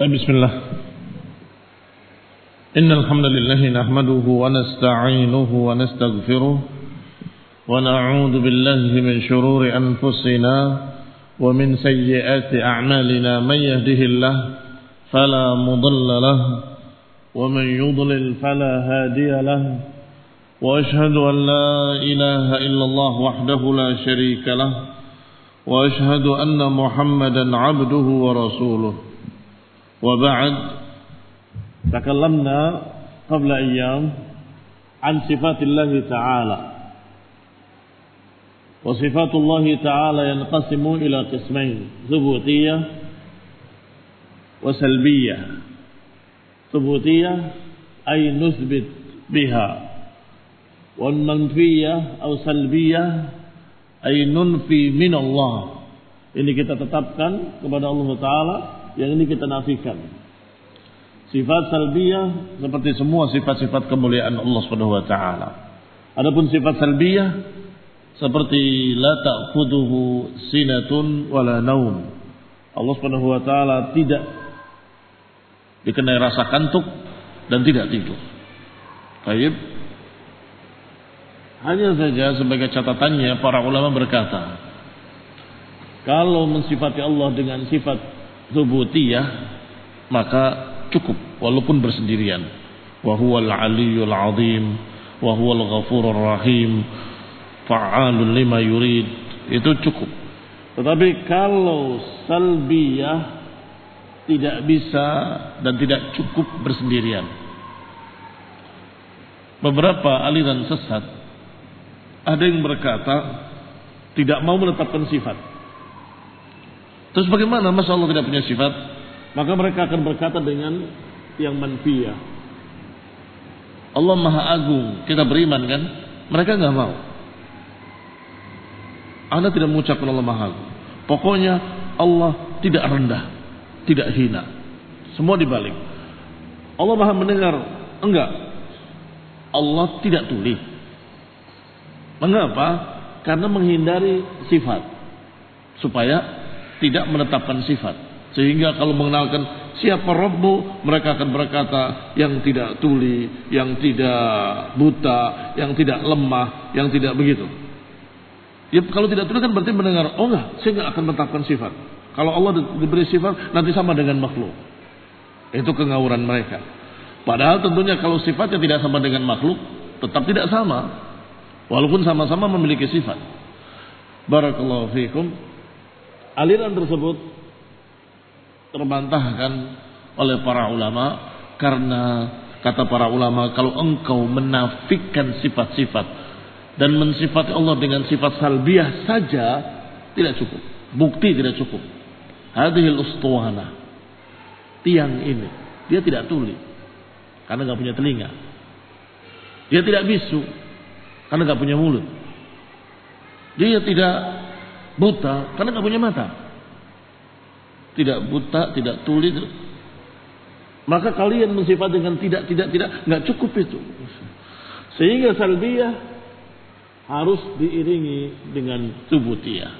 بسم الله إن الحمد لله نحمده ونستعينه ونستغفره ونعوذ بالله من شرور أنفسنا ومن سيئات أعمالنا من يهده الله فلا مضل له ومن يضلل فلا هادي له وأشهد أن لا إله إلا الله وحده لا شريك له وأشهد أن محمدا عبده ورسوله وبعد تكلمنا قبل أيام عن صفات الله تعالى وصفات الله تعالى ينقسم إلى قسمين ثبوتية وسلبية ثبوتية أي نثبت بها والمنفية أو سلبية أي ننفي من الله ini kita tetapkan kepada Allah Ta'ala, yang ini kita nafikan. Sifat salbiyah seperti semua sifat-sifat kemuliaan Allah Subhanahu wa taala. Adapun sifat salbiyah seperti la ta'khudhuhu sinatun wala naum. Allah Subhanahu wa taala tidak dikenai rasa kantuk dan tidak tidur. Baik. Hanya saja sebagai catatannya para ulama berkata, kalau mensifati Allah dengan sifat subutiyah maka cukup walaupun bersendirian. Wa huwal aliyyul azim wa huwal ghafurur rahim fa'alun lima yurid, itu cukup. Tetapi kalau salbiyah tidak bisa dan tidak cukup bersendirian. Beberapa aliran sesat ada yang berkata tidak mau menetapkan sifat. Terus bagaimana masa Allah tidak punya sifat? Maka mereka akan berkata dengan yang manfiyah. Allah Maha Agung, kita beriman kan? Mereka enggak mau. Anda tidak mengucapkan Allah Maha Agung. Pokoknya Allah tidak rendah, tidak hina. Semua dibalik. Allah Maha mendengar, enggak. Allah tidak tuli. Mengapa? Karena menghindari sifat. Supaya tidak menetapkan sifat. Sehingga kalau mengenalkan siapa Rabbu, mereka akan berkata yang tidak tuli, yang tidak buta, yang tidak lemah, yang tidak begitu. Ya, kalau tidak tuli kan berarti mendengar, oh enggak, saya enggak akan menetapkan sifat. Kalau Allah diberi sifat nanti sama dengan makhluk. Itu kengawuran mereka. Padahal tentunya kalau sifatnya tidak sama dengan makhluk, tetap tidak sama. Walaupun sama-sama memiliki sifat. Barakallahu fiikum. Aliran tersebut terbantahkan oleh para ulama karena kata para ulama, kalau engkau menafikan sifat-sifat dan mensifati Allah dengan sifat salbiyah saja tidak cukup, bukti tidak cukup. Hadhil ustuwana, tiang ini dia tidak tuli karena enggak punya telinga, dia tidak bisu karena enggak punya mulut, dia tidak buta karena enggak punya mata. Tidak buta, tidak tuli. Maka kalian mensifat dengan tidak, enggak cukup itu. Sehingga salbiyah harus diiringi dengan subutiyah.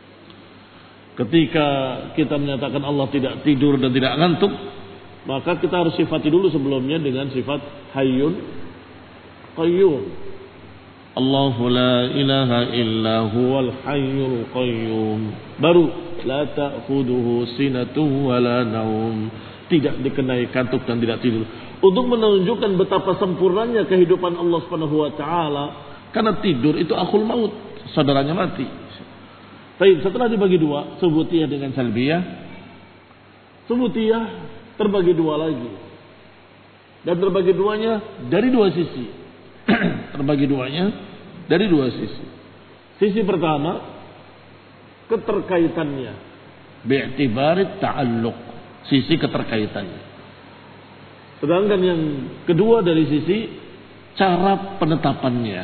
Ketika kita menyatakan Allah tidak tidur dan tidak ngantuk, maka kita harus sifati dulu sebelumnya dengan sifat hayyun qayyum. Allahu la ilaha illa huwal hayyul qayyum. Baru la ta'khudhuhu sinatun wala naum, tidak dikenai kantuk dan tidak tidur. Untuk menunjukkan betapa sempurnanya kehidupan Allah Subhanahu wa taala, karena tidur itu akhul maut, saudaranya mati. Baik, setelah dibagi dua, subutiyah dengan salbiyah. Subutiyah terbagi dua lagi. Dan terbagi duanya dari dua sisi. Terbagi duanya dari dua sisi. Sisi pertama, keterkaitannya, bi'tibarit ta'alluq, sisi keterkaitannya. Sedangkan yang kedua dari sisi cara penetapannya.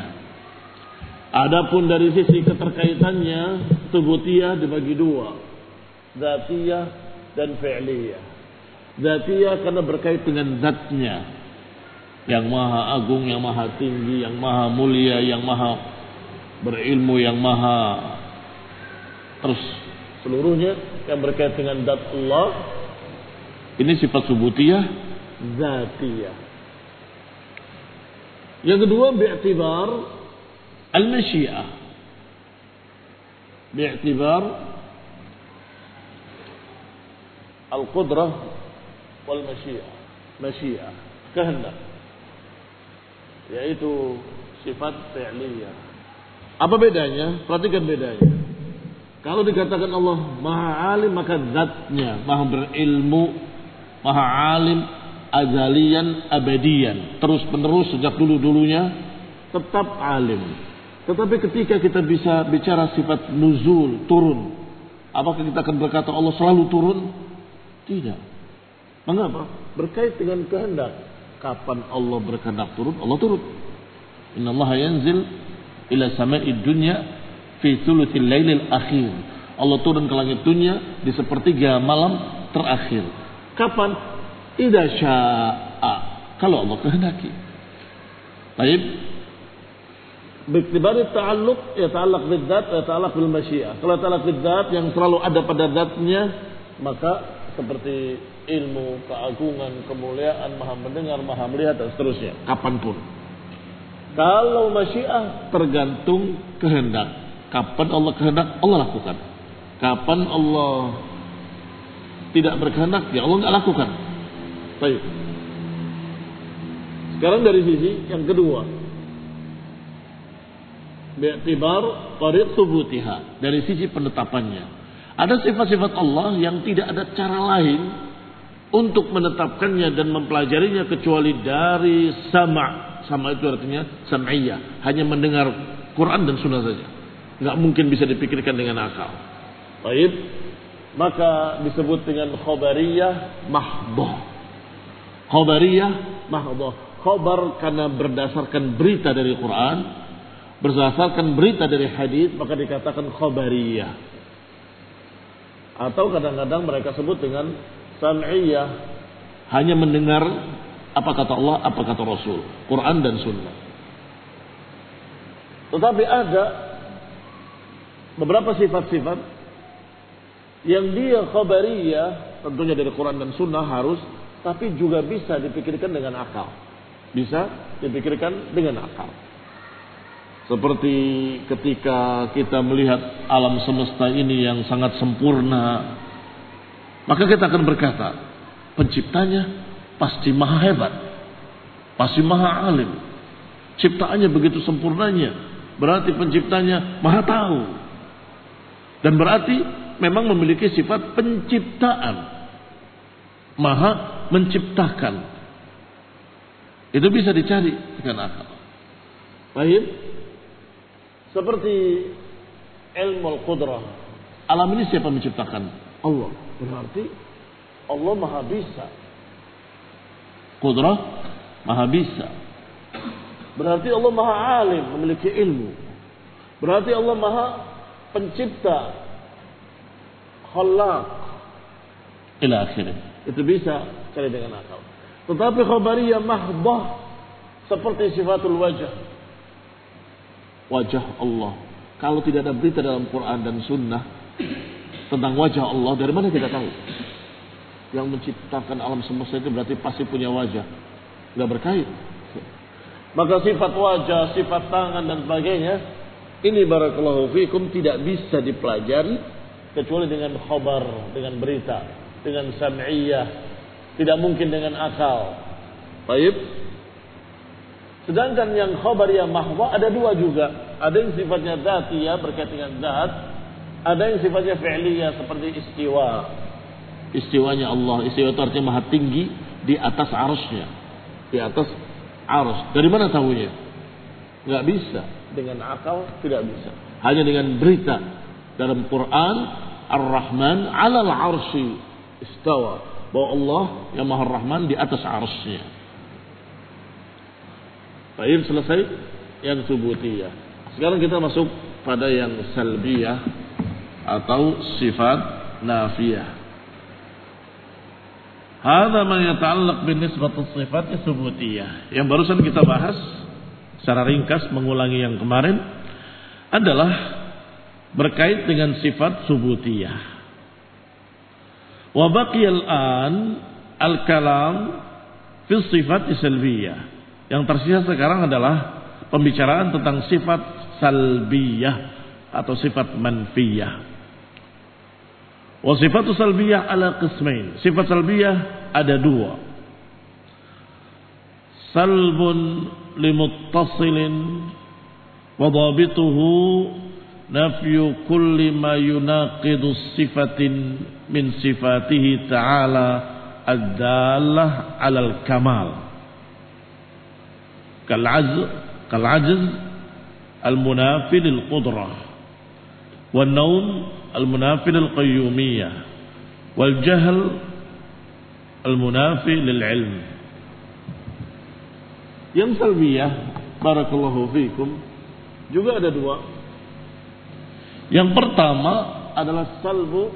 Adapun dari sisi keterkaitannya, subutiyah dibagi dua, dzatiyah dan fi'liyah. Dzatiyah karena berkait dengan zatnya, yang maha agung, yang maha tinggi, yang maha mulia, yang maha berilmu, yang maha terus seluruhnya yang berkait dengan zat Allah. Ini sifat subutiyah zatiyah. Yang kedua bi'tibar al-masyiah. Bi'tibar al-qudrah wal masyiah. Masyiah, kehendak. Yaitu sifat fi'liyah. Apa bedanya? Perhatikan bedanya. Kalau dikatakan Allah Maha Alim, maka zatnya Maha berilmu, Maha Alim, azalian, abadian, terus menerus sejak dulu-dulunya tetap alim. Tetapi ketika kita bisa bicara sifat nuzul, turun, apakah kita akan berkata Allah selalu turun? Tidak. Mengapa? Berkait dengan kehendak. Kapan Allah berkehendak turun, Allah turun. Innallaha yanzil ila sama'id dunya fi thuluthil lailil akhir. Allah turun ke langit dunia di sepertiga malam terakhir. Kapan? Idza syaa. Kalau Allah kehendaki. Baik. Bi'tibari ta'alluq yata'allaq bidzat wa yata'allaq bil masyiah. Kalau ta'allaq bidzat yang selalu ada pada zatnya, maka seperti ilmu, keagungan, kemuliaan, Maha mendengar, Maha melihat dan seterusnya, kapanpun. Kalau masyiah tergantung kehendak. Kapan Allah kehendak, Allah lakukan. Kapan Allah tidak berkehendak, ya Allah enggak lakukan. Baik. Sekarang dari sisi yang kedua, bi'tibar tariq thubutiha, dari sisi penetapannya. Ada sifat-sifat Allah yang tidak ada cara lain untuk menetapkannya dan mempelajarinya kecuali dari sama'. Sama' itu artinya sam'iyah, hanya mendengar Quran dan Sunnah saja. Enggak mungkin bisa dipikirkan dengan akal. Baik. Maka disebut dengan khabariyah mahdhah. Khabariyah mahdhah. Khabar karena berdasarkan berita dari Quran, berdasarkan berita dari hadis, maka dikatakan khabariyah. Atau kadang-kadang mereka sebut dengan sam'iyah, hanya mendengar apa kata Allah, apa kata Rasul, Quran dan Sunnah. Tetapi ada beberapa sifat-sifat yang dia khabariyah, tentunya dari Quran dan Sunnah harus, tapi juga bisa dipikirkan dengan akal. Bisa dipikirkan dengan akal. Seperti ketika kita melihat alam semesta ini yang sangat sempurna, maka kita akan berkata, penciptanya pasti maha hebat, pasti maha alim. Ciptaannya begitu sempurnanya, berarti penciptanya maha tahu. Dan berarti memang memiliki sifat penciptaan, maha menciptakan. Itu bisa dicari dengan akal. Baik. Seperti ilmu al-qudrah. Alam ini siapa menciptakan? Allah. Berarti Allah maha bisa. Qudrah maha bisa. Berarti Allah maha alim, memiliki ilmu. Berarti Allah maha pencipta, khallaq, ila akhirnya. Itu bisa cari dengan akal. Tetapi khabariyah mahdhah seperti sifatul wajah. Wajah Allah. Kalau tidak ada berita dalam Quran dan Sunnah tentang wajah Allah, dari mana kita tahu? Yang menciptakan alam semesta itu berarti pasti punya wajah. Tidak berkait. Maka sifat wajah, sifat tangan dan sebagainya, ini barakallahu fikum tidak bisa dipelajari kecuali dengan khabar, dengan berita, dengan sam'iyah. Tidak mungkin dengan akal. Baik. Sedangkan yang khabariyah mahdhah ada dua juga. Ada yang sifatnya dzatiyah berkaitan dengan zat, ada yang sifatnya fi'liyah seperti istiwa. Istiwanya Allah, istiwa itu artinya maha tinggi di atas arasnya. Di atas aras. Dari mana tahunya? Enggak bisa. Dengan akal tidak bisa. Hanya dengan berita dalam Quran, Ar-Rahman 'alal 'arsy istawa. Bahwa Allah yang Maha Rahman di atas arasnya. Baik, selesai yang subutiyah. Sekarang kita masuk pada yang salbiyah atau sifat nafiyah. Hadza ma yata'allaq bin nisbati sifat subutiyah. Yang barusan kita bahas secara ringkas mengulangi yang kemarin adalah berkait dengan sifat subutiyah. Wa baqiyal an al-kalam fi sifat salbiyah. Yang tersisa sekarang adalah pembicaraan tentang sifat salbiyah atau sifat manfiyah. Wa sifatu salbiyah ala qismain. Sifat salbiyah ada dua. Salbun limuttasilin wa dhabituhu nafyu kulli ma yunaqidu sifatin min sifatihi ta'ala ad-dallah 'alal kamal. Kal'ajz al-munafi lil qudrah wan naum al-munafi lil qayyumiyyah wal jahl al-munafi lil ilm. Yang salbiyah, barakallahu fikum, juga ada dua. Yang pertama adalah salbun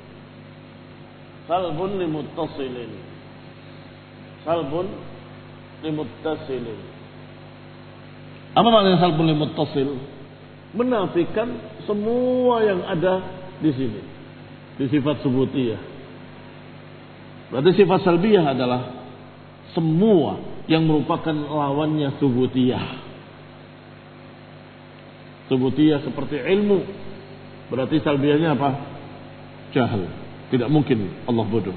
limuttasilin. Salbun limuttasilin. Apa maknanya salbun limuttasil? Menafikan semua yang ada di sini, di sifat subutiyah. Berarti sifat salbiyah adalah semua yang merupakan lawannya subutiyah. Subutiyah seperti ilmu, berarti salbiyahnya apa? Jahil. Tidak mungkin Allah bodoh.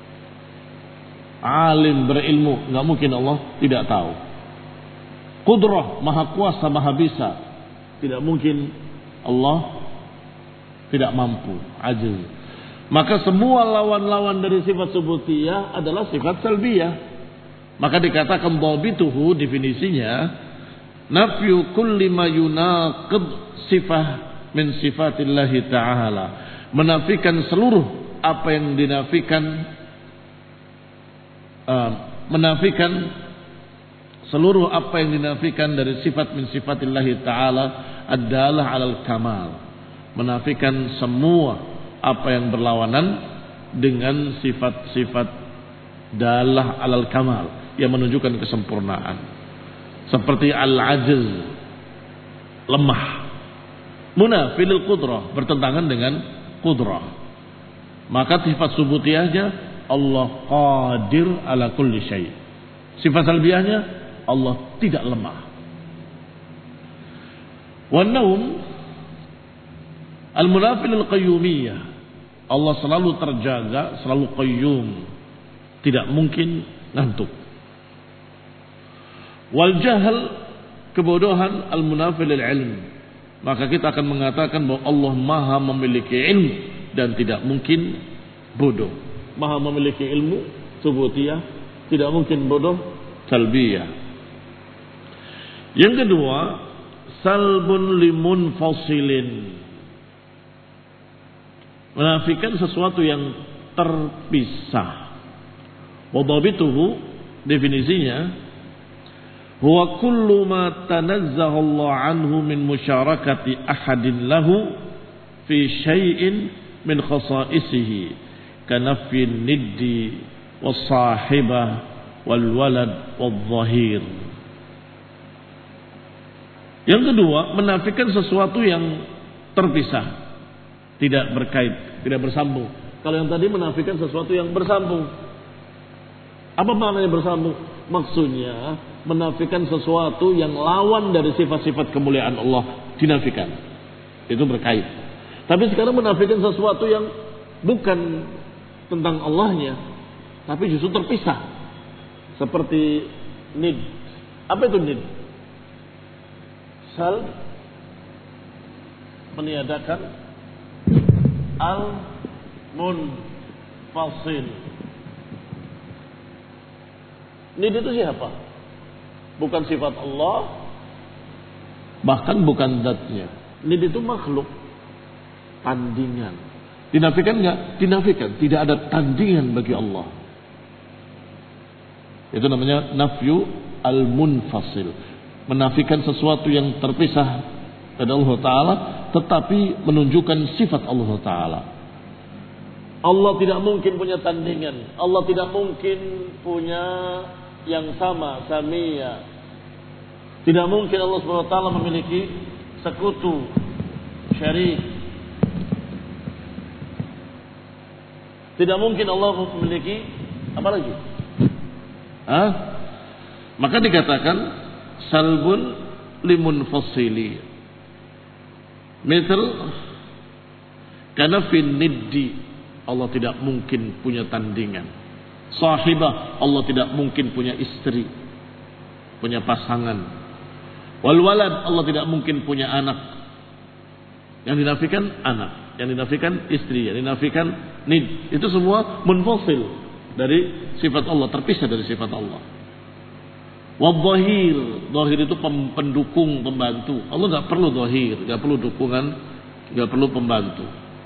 Alim berilmu, nggak mungkin Allah tidak tahu. Qudrah, maha kuasa, maha bisa, tidak mungkin Allah tidak mampu, ajiz. Maka semua lawan-lawan dari sifat subutiyah adalah sifat salbiyah. Maka dikatakan dhabituhu, definisinya nafyu kulli ma yunaqid sifah min sifatillahi ta'ala. Menafikan seluruh apa yang dinafikan, seluruh apa yang dinafikan dari sifat min sifatillahi ta'ala ad-dalah 'alal kamal. Menafikan semua apa yang berlawanan dengan sifat-sifat dalah 'alal kamal, yang menunjukkan kesempurnaan. Seperti al-ajiz, lemah. Munafil qudrah, bertentangan dengan qudrah. Maka sifat subutiyahnya Allah qadir ala kulli syai'. Sifat salbiyahnya Allah tidak lemah. Wan naum al-munafil al-qayyumiyyah. Allah selalu terjaga, selalu qayyum. Tidak mungkin ngantuk. Wal jahl, kebodohan, al-munafil al-ilm. Maka kita akan mengatakan bahwa Allah maha memiliki ilmu dan tidak mungkin bodoh. Maha memiliki ilmu, subutiyah, tidak mungkin bodoh, salbiyah. Yang kedua, salbun limunfasilin. Menafikan sesuatu yang terpisah. Wa dhabituhu, definisinya huwa kullu ma tanazzaha Allah anhu min musyarakati ahadin lahu fi syai'in min khasa'isihi kanafyi niddi was sahibah wal walad wal zahir. Yang kedua, menafikan sesuatu yang terpisah, tidak berkait, tidak bersambung. Kalau yang tadi menafikan sesuatu yang bersambung. Apa maknanya bersambung? Maksudnya menafikan sesuatu yang lawan dari sifat-sifat kemuliaan Allah, dinafikan. Itu berkait. Tapi sekarang menafikan sesuatu yang bukan tentang Allahnya, tapi justru terpisah. Seperti nid. Apa itu nid? Sal, meniadakan, al-munfasil. Nid itu siapa? Bukan sifat Allah, bahkan bukan zatnya. Nid itu makhluk, tandingan. Dinafikan enggak? Dinafikan. Tidak ada tandingan bagi Allah. Itu namanya nafyu al-munfasil. Menafikan sesuatu yang terpisah dari Allah Ta'ala, tetapi menunjukkan sifat Allah Ta'ala. Allah tidak mungkin punya tandingan. Allah tidak mungkin punya yang sama, samia. Tidak mungkin Allah SWT memiliki sekutu, syarik. Tidak mungkin Allah memiliki Apalagi? Maka dikatakan salbun limunfasili. Misal karena fin niddi, Allah tidak mungkin punya tandingan. Sahibah, Allah tidak mungkin punya istri, punya pasangan. Wal walad, Allah tidak mungkin punya anak. Yang dinafikan anak, yang dinafikan istri, yang dinafikan nid. Itu semua munfasil dari sifat Allah, terpisah dari sifat Allah. Wadhahir, dhahir itu pendukung, pembantu. Allah nggak perlu dhahir, nggak perlu dukungan, nggak perlu pembantu.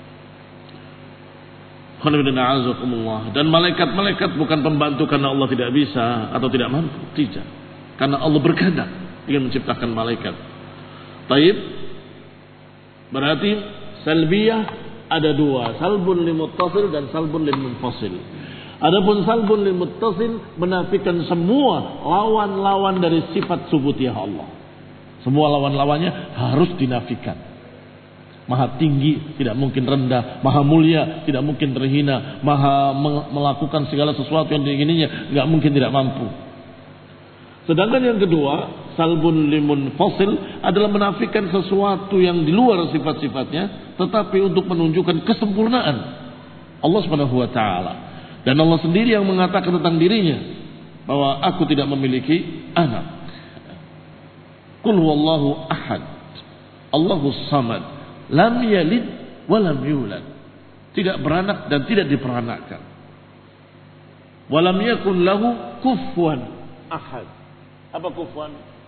Dan malaikat-malaikat bukan pembantu karena Allah tidak bisa atau tidak mampu, tidak. Karena Allah berkehendak ingin menciptakan malaikat. Taib, berarti salbiyah ada dua, salbun limuttasil dan salbun limunfasil. Adapun salbun limuttasil menafikan semua lawan-lawan dari sifat subutiyah Allah. Semua lawan-lawannya harus dinafikan. Maha tinggi, tidak mungkin rendah. Maha mulia, tidak mungkin terhina. Maha melakukan segala sesuatu yang diingininya, nggak mungkin tidak mampu. Sedangkan yang kedua, salbun limunfasil adalah menafikan sesuatu yang di luar sifat-sifatnya, tetapi untuk menunjukkan kesempurnaan Allah Subhanahu wa taala. Dan Allah sendiri yang mengatakan tentang dirinya bahwa aku tidak memiliki anak. Qul huwallahu ahad, Allahus samad, lam yalid wa lam yulad. Tidak beranak dan tidak diperanakkan. Wa lam yakun lahu kufuwan ahad. Apa kufuwan?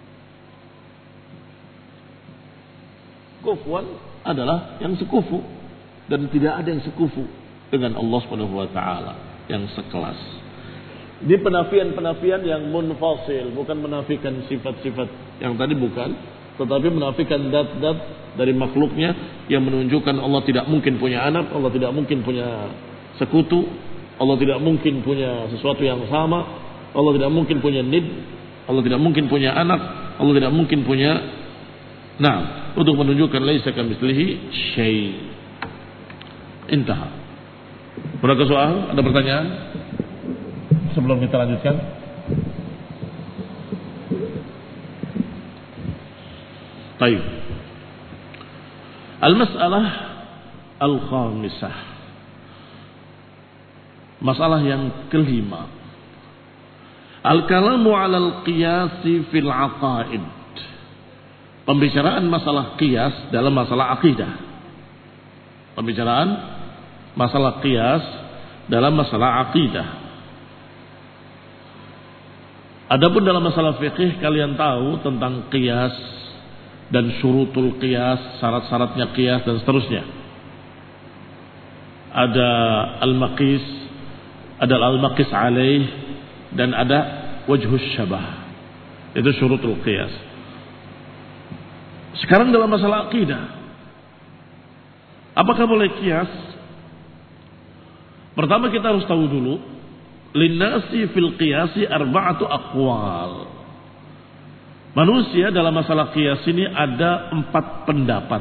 Kufuwan adalah yang sekufu, dan tidak ada yang sekufu dengan Allah Subhanahu wa taala, yang sekelas. Ini penafian-penafian yang munfasil, bukan menafikan sifat-sifat yang tadi, bukan, tetapi menafikan dat-dat dari makhluknya yang menunjukkan Allah tidak mungkin punya anak, Allah tidak mungkin punya sekutu, Allah tidak mungkin punya sesuatu yang sama, Allah tidak mungkin punya nid, Allah tidak mungkin punya anak, Allah tidak mungkin punya. Nah, untuk menunjukkan laisa kamitslihi syai'. Intaha. Berapa soal? Ada pertanyaan? Sebelum kita lanjutkan. Baik. Al-mas'alah al-khamisah. Masalah yang kelima. Al-kalamu 'alal qiyasi fil 'aqaid. Pembicaraan masalah qiyas dalam masalah akidah. Pembicaraan masalah qiyas dalam masalah akidah. Adapun dalam masalah fikih, kalian tahu tentang qiyas dan syurutul qiyas, syarat-syaratnya qiyas dan seterusnya. Ada al-maqis, ada al-maqis alaih, dan ada wajhus syabah. Itu syurutul qiyas. Sekarang dalam masalah akidah, apakah boleh qiyas? Pertama kita harus tahu dulu, linnasi fil qiyasi arba'atu aqwal. Manusia dalam masalah qiyas ini ada 4 pendapat.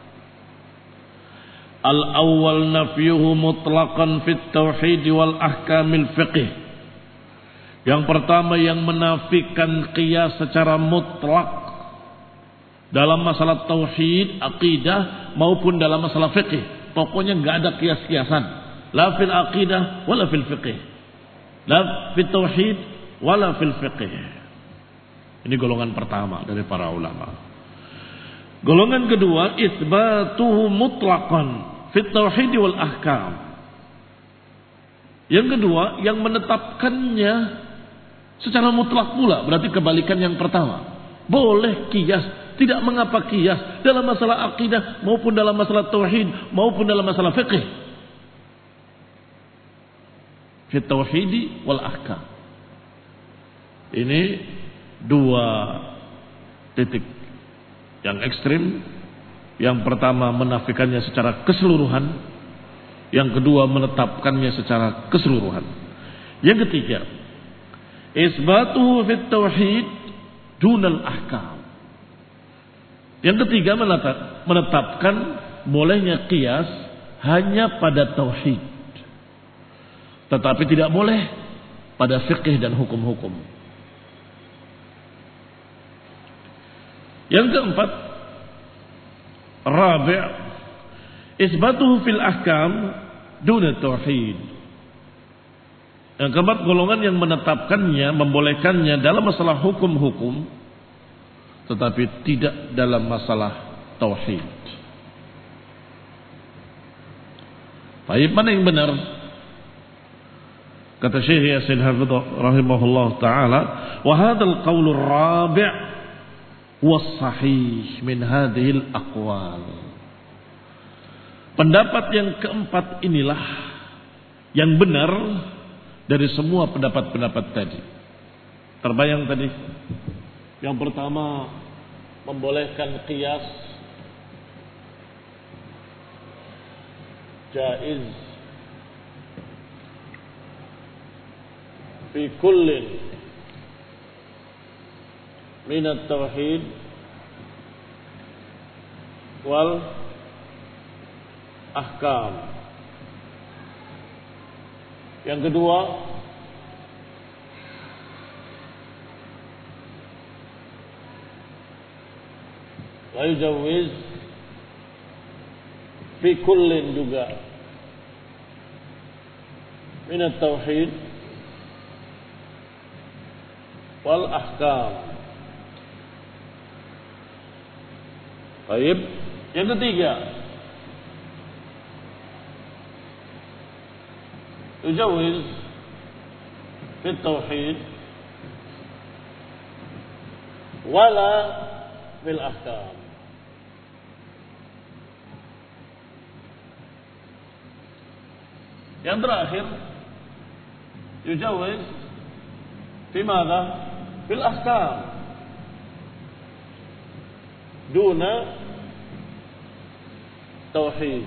Al-awwal nafyuhu mutlaqan fit tauhid wal ahkamil fiqh. Yang pertama, yang menafikan qiyas secara mutlak dalam masalah tauhid, akidah maupun dalam masalah fiqh. Pokoknya enggak ada qiyas-qiyasan, la fil aqidah wala fil fiqh, la fit tauhid wala fil fiqh. Ini golongan pertama dari para ulama. Golongan kedua, isbatuhu mutlaqan fit tauhid wal ahkam. Yang kedua, yang menetapkannya secara mutlak pula, berarti kebalikan yang pertama. Boleh qiyas, tidak mengapa qiyas dalam masalah akidah maupun dalam masalah tauhid maupun dalam masalah fiqh. Fit tauhid wal ahkam. Ini 2 titik yang ekstrim. Yang pertama menafikannya secara keseluruhan, yang kedua menetapkannya secara keseluruhan. Yang ketiga, isbatuhu fit tauhid dunal ahkam. Yang ketiga, menetapkan bolehnya qiyas hanya pada tauhid, tetapi tidak boleh pada fikih dan hukum-hukum. Yang keempat, rabi', isbatuhu fil ahkam duna tauhid. Yang keempat, golongan yang menetapkannya, membolehkannya dalam masalah hukum-hukum, tetapi tidak dalam masalah tauhid. Baik, mana yang benar? Kata Syekh Yasin Hafidh rahimahullah taala, wa hadzal qaulur rabi' was sahih min hadhil aqwal. Pendapat yang keempat inilah yang benar dari semua pendapat-pendapat tadi. Terbayang tadi? Yang pertama, membolehkan qiyas jaiz fi kullin min at-tauhid wal ahkam. Yang kedua, la yujawiz fi kullin juga min at-tauhid wal ahkam. Baik, yang ketiga, yujawiz fi at-tauhid wala fil ahkam. Yang terakhir, yujawiz fi madha? Fil ahkam duna tauhid.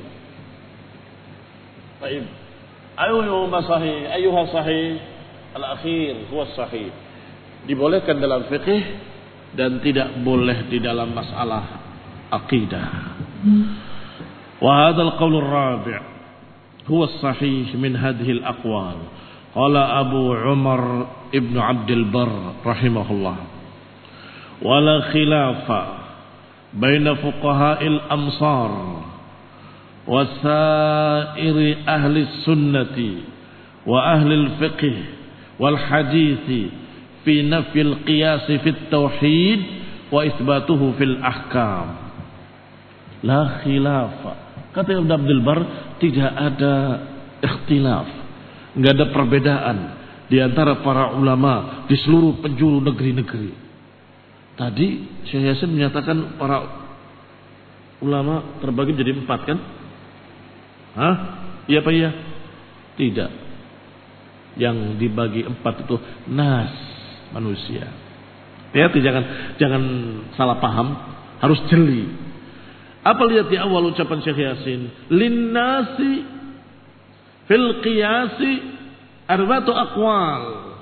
Baik, ayuhuma sahih? Ayuha sahih? Al-akhir huwa sahih. Dibolehkan dalam fikih dan tidak boleh di dalam masalah akidah. Wa hadzal qaulur rabi' huwa sahih min hadhihi al-aqwal. Qala Abu Umar Ibn Abdul Barr rahimahullah, wala khilafa baina fuqaha'il amsar wa sa'iri ahli sunnati wa ahli al-fiqh wal hadith fi nafi al-qiyas fi at-tauhid wa itsbatuhu fil ahkam. La khilafa. Kata Ibn Abdul Barr, tidak ada ikhtilaf, enggak ada perbedaan di antara para ulama di seluruh penjuru negeri-negeri. Tadi Syekh Yasin menyatakan para ulama terbagi menjadi 4 kan? Hah? Iya apa iya? Tidak. Yang dibagi 4 itu nas, manusia. Hati-hati, jangan salah paham, harus jeli. Apa lihat di awal ucapan Syekh Yasin? Linnasi fil qiyasi arba'atu aqwal.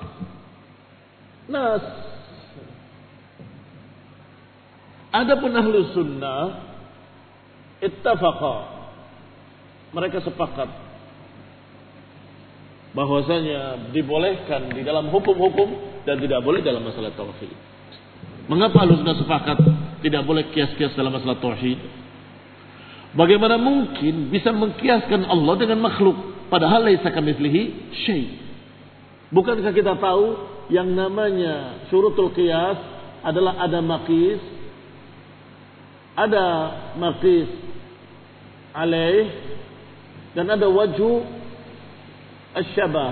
Nas. Adapun ahlu sunnah ittafaqa, mereka sepakat bahwasanya dibolehkan di dalam hukum-hukum dan tidak boleh dalam masalah tauhid. Mengapa ahlu sunnah sepakat tidak boleh kias-kias dalam masalah tauhid? Bagaimana mungkin bisa mengkiaskan Allah dengan makhluk? Padahal laisa kamitslihi syai'. Bukankah kita tahu yang namanya syurutul qiyas adalah ada maqis alaih, dan ada wajhu asyabah.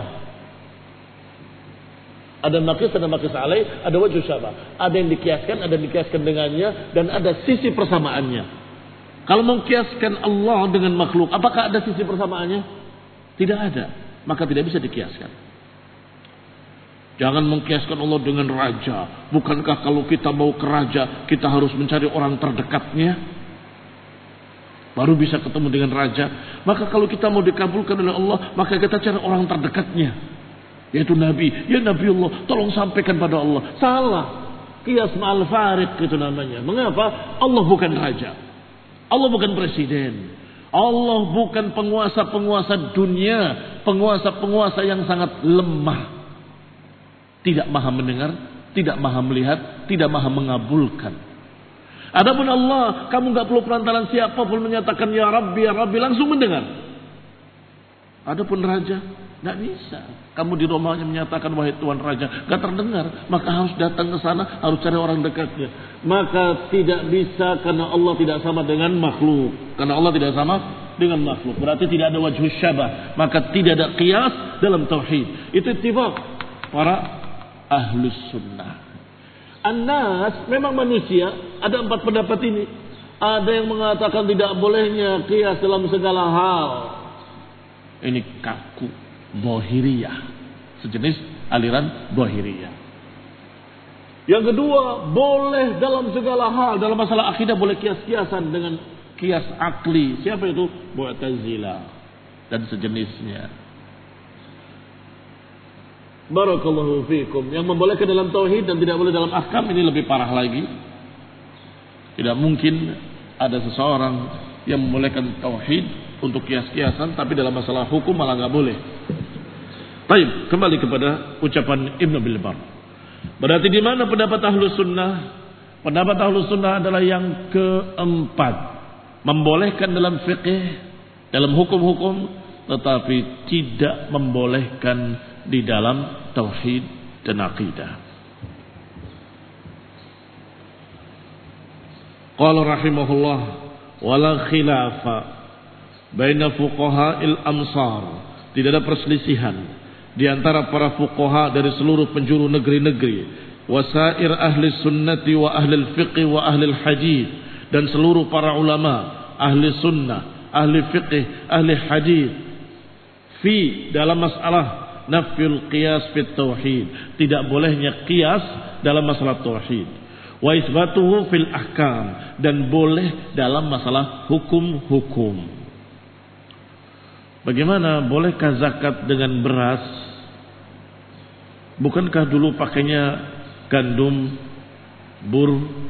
Ada maqis alaih, ada wajhu syabah. Ada yang dikiaskan, ada yang dikiaskan dengannya, dan ada sisi persamaannya. Kalau mengkiaskan Allah dengan makhluk, apakah ada sisi persamaannya? Tidak ada, maka tidak bisa dikiaskan. Jangan mengkiaskan Allah dengan raja. Bukankah kalau kita mau ke raja, kita harus mencari orang terdekatnya, baru bisa ketemu dengan raja. Maka kalau kita mau dikabulkan oleh Allah, maka kita cari orang terdekatnya, yaitu Nabi. Ya Nabi Allah, tolong sampaikan pada Allah. Salah. Qiyas ma'al fariq itu namanya. Mengapa? Allah bukan raja, Allah bukan presiden, Allah bukan penguasa-penguasa dunia, penguasa-penguasa yang sangat lemah. tidak maha mendengar, tidak maha melihat, tidak maha mengabulkan. Adapun Allah, kamu nggak perlu perantaran siapapun menyatakan ya Rabbi langsung mendengar. Adapun raja, nggak bisa. Kamu di rumahnya menyatakan wahai Tuhan Raja, nggak terdengar. Maka harus datang ke sana, harus cari orang dekatnya. Maka tidak bisa karena Allah tidak sama dengan makhluk. Karena Allah tidak sama dengan makhluk. Berarti tidak ada wajhus syabah. Maka tidak ada qiyas dalam tauhid. Itu ittifaq para ahlus sunnah. An-nas memang manusia, ada 4 pendapat ini. Ada yang mengatakan tidak bolehnya qiyas dalam segala hal. Ini kaku, zahiriyah, sejenis aliran zahiriyah. Yang kedua, boleh dalam segala hal, dalam masalah akidah boleh kias-kiasan dengan kias akli. Siapa itu? Mu'tazilah dan sejenisnya. Barakallahu fikum. Yang membolehkan dalam tauhid dan tidak boleh dalam ahkam, ini lebih parah lagi. Tidak mungkin ada seseorang yang membolehkan tauhid untuk kias-kiasan, tapi dalam masalah hukum malah nggak boleh. Baik, kembali kepada ucapan Ibn Abdul Bar. Berarti di mana pendapat Ahlus Sunnah? Pendapat Ahlus Sunnah adalah yang keempat, membolehkan dalam fikih, dalam hukum-hukum, tetapi tidak membolehkan di dalam tauhid dan aqidah. Qala rahimahullah wala khilafa baina fuqaha'il amsar. Tidak ada perselisihan di antara para fuqaha dari seluruh penjuru negeri-negeri, wasair ahli sunnati wa ahli fiqh wa ahli hadis, dan seluruh para ulama ahli sunnah, ahli fiqh, ahli hadis, fi dalam masalah nafyul qiyas fit tauhid, tidak bolehnya qiyas dalam masalah tauhid, wa isbatuhu fil ahkam, dan boleh dalam masalah hukum-hukum. Bagaimana bolehkah zakat dengan beras? Bukankah dulu pakainya gandum, bur?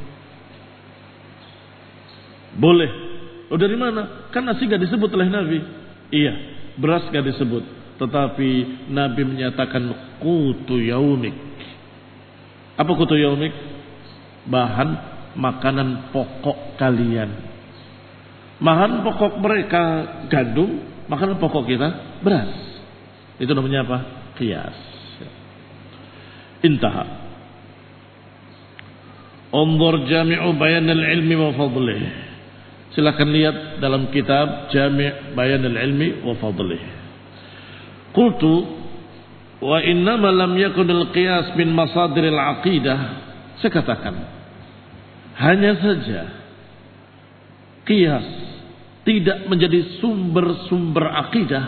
Boleh. Oh, dari mana? Kan nasi gak disebut oleh Nabi. Iya, beras gak disebut. Tetapi Nabi menyatakan qutu yaumik. Apa qutu yaumik? Bahan makanan pokok kalian. Bahan pokok mereka gandum, makanan pokok kita beras. Itu namanya apa? Qiyas. Intaha. Unzur Jami'u Bayan al-Ilmi wa Fadlih. Silakan lihat dalam kitab Jami' Bayan al-Ilmi wa Fadlih. Qultu wa innama lam yakun al-qiyas min masadir al-aqidah. Saya katakan, hanya saja qiyas tidak menjadi sumber-sumber akidah.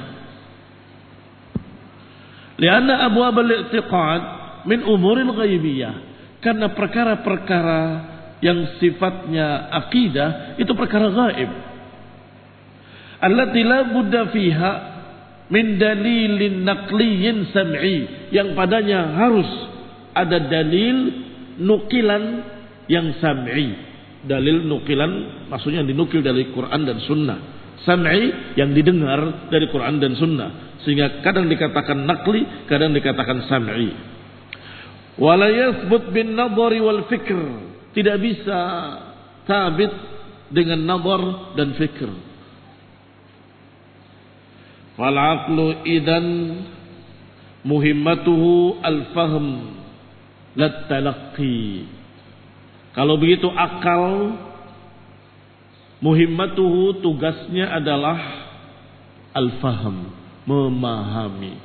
Lianna abwab al-i'tiqad min umuril ghaibiyah. Karena perkara-perkara yang sifatnya akidah itu perkara gaib. Allati la budda fiha min dalilin naqliyin sam'i, yang padanya harus ada dalil nukilan yang sam'i. Dalil nukilan maksudnya dinukil dari Quran dan Sunnah. Sam'i yang didengar dari Quran dan Sunnah. Sehingga kadang dikatakan naqli, kadang dikatakan sam'i. Wala yathbut bin nadhari wal fikr. Tidak bisa sabit dengan nadhar dan fikr. Fal aqlu idan muhimmatuhu al-fahm la talaqqi. Kalau begitu akal muhimmatuhu tugasnya adalah al-fahm, memahami.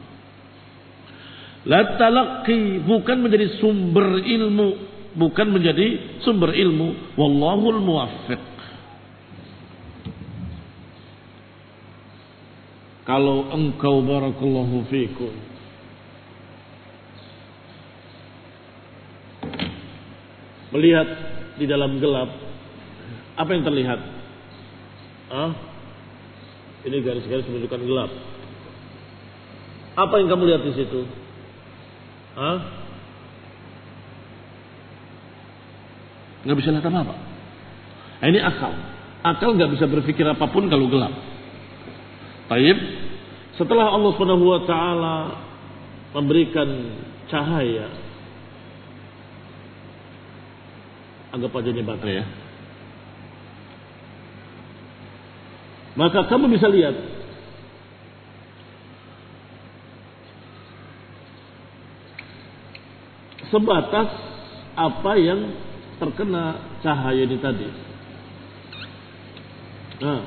La talaqqi, bukan menjadi sumber ilmu, bukan menjadi sumber ilmu. Wallahul muwaffiq. Kalau engkau barakallahu fikum melihat di dalam gelap, apa yang terlihat? Ini garis-garis menunjukkan gelap. Apa yang kamu lihat di situ? Nggak bisa lihat apa-apa. Nah, ini akal. Akal nggak bisa berpikir apapun kalau gelap. Baik. Setelah Allah Subhanahu wa taala memberikan cahaya, Anggap aja ini baterai ya. Maka kamu bisa lihat sebatas apa yang terkena cahaya ini tadi. Nah,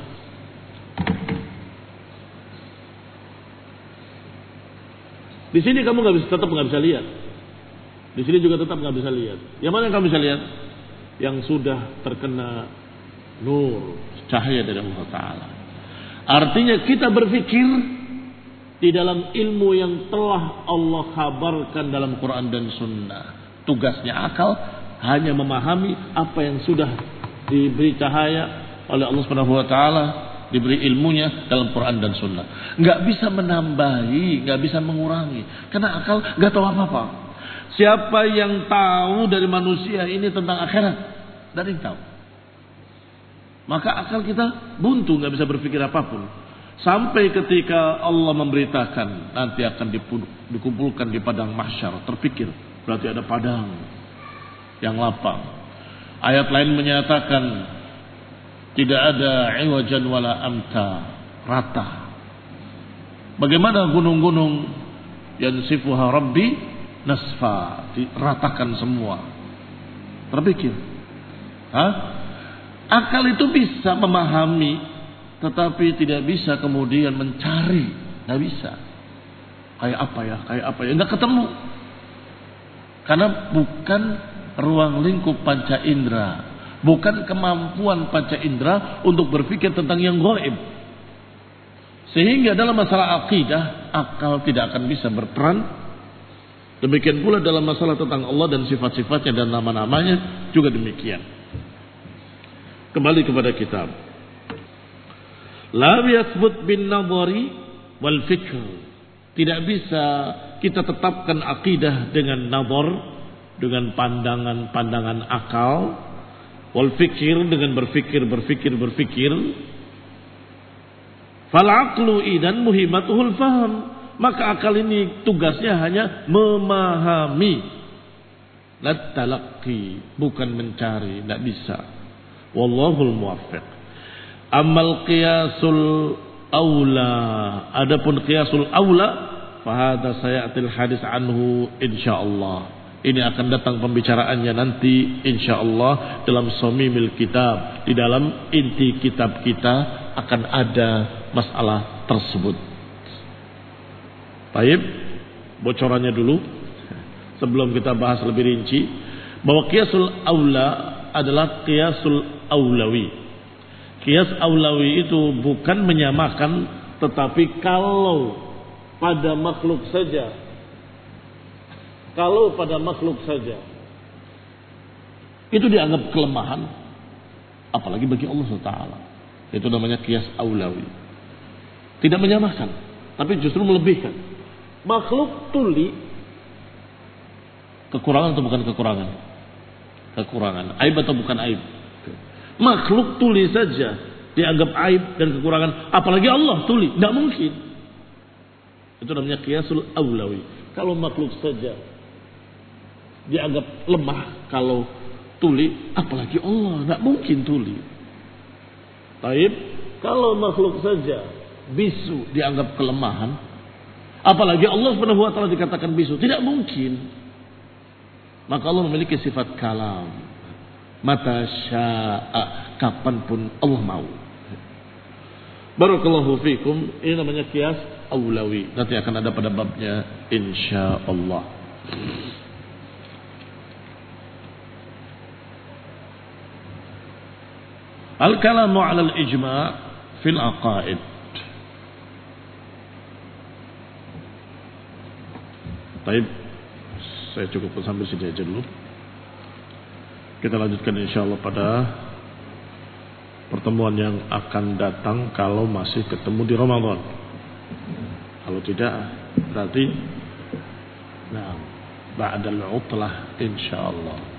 di sini kamu tetap nggak bisa lihat. Di sini juga tetap nggak bisa lihat. Yang mana yang kamu bisa lihat? Yang sudah terkena nur, cahaya dari Allah Ta'ala. Artinya kita berpikir di dalam ilmu yang telah Allah kabarkan dalam Quran dan Sunnah. Tugasnya akal hanya memahami apa yang sudah diberi cahaya oleh Allah Subhanahu Wa Ta'ala, diberi ilmunya dalam Quran dan Sunnah. Nggak bisa menambahi, nggak bisa mengurangi, karena akal nggak tahu apa-apa. Siapa yang tahu dari manusia ini tentang akhirat? Tidak ada yang tahu. Maka akal kita buntu, nggak bisa berpikir apapun. Sampai ketika Allah memberitakan nanti akan dikumpulkan di padang mahsyar, terpikir berarti ada padang yang lapang. Ayat lain menyatakan tidak ada iwajan wala amta, rata. Bagaimana gunung-gunung yansifuha rabbi nasfa, diratakan semua. Terpikir. Akal itu bisa memahami, tetapi tidak bisa kemudian mencari. Tidak bisa. Kayak apa ya, nggak ketemu. Karena bukan ruang lingkup panca indera, bukan kemampuan panca indera untuk berpikir tentang yang gaib. Sehingga dalam masalah akidah, akal tidak akan bisa berperan. Demikian pula dalam masalah tentang Allah dan sifat-sifatnya dan nama-namanya juga demikian. Kembali kepada kitab. La yathbut bin nadhari wal fikr. Tidak bisa kita tetapkan akidah dengan nadhar, dengan pandangan-pandangan akal, wal fikir dengan berfikir. Fal aqlu idan muhimmatuhul faham. Maka akal ini tugasnya hanya memahami, la talaqqi, bukan mencari, tidak bisa. Wallahul muwaffiq. Amal qiyasul aula, adapun qiyasul aula, fahada sayatil hadis anhu insyaallah. Ini akan datang pembicaraannya nanti insyaallah dalam somimil kitab, di dalam inti kitab kita akan ada masalah tersebut. Baik, bocorannya dulu sebelum kita bahas lebih rinci bahwa qiyasul aula adalah qiyasul aulawi. Qiyas aulawi itu bukan menyamakan, tetapi kalau pada makhluk saja, itu dianggap kelemahan, apalagi bagi Allah Taala. Itu namanya qiyas aulawi. Tidak menyamakan, tapi justru melebihkan. Makhluk tuli, kekurangan atau bukan kekurangan? Kekurangan. Aib atau bukan aib? Makhluk tuli saja dianggap aib dan kekurangan, apalagi Allah tuli, tidak mungkin. Itu namanya qiyasul aulawi. Kalau makhluk saja dianggap lemah kalau tuli, apalagi Allah, tidak mungkin tuli. Taib, kalau makhluk saja bisu dianggap kelemahan, apalagi Allah Subhanahu wa taala dikatakan bisu, tidak mungkin. Maka Allah memiliki sifat kalam. Mata sya'a, kapanpun Allah mau. Barakallahu fikum. Ini namanya qiyas aulawi. Nanti akan ada pada babnya insyaallah. Al-kalamu 'ala al-ijma' fil aqaid. Baik, saya cukup sampai sini aja dulu. Kita lanjutkan insyaallah pada pertemuan yang akan datang kalau masih ketemu di Ramadan. Kalau tidak, berarti ba'dal 'utlah insyaallah.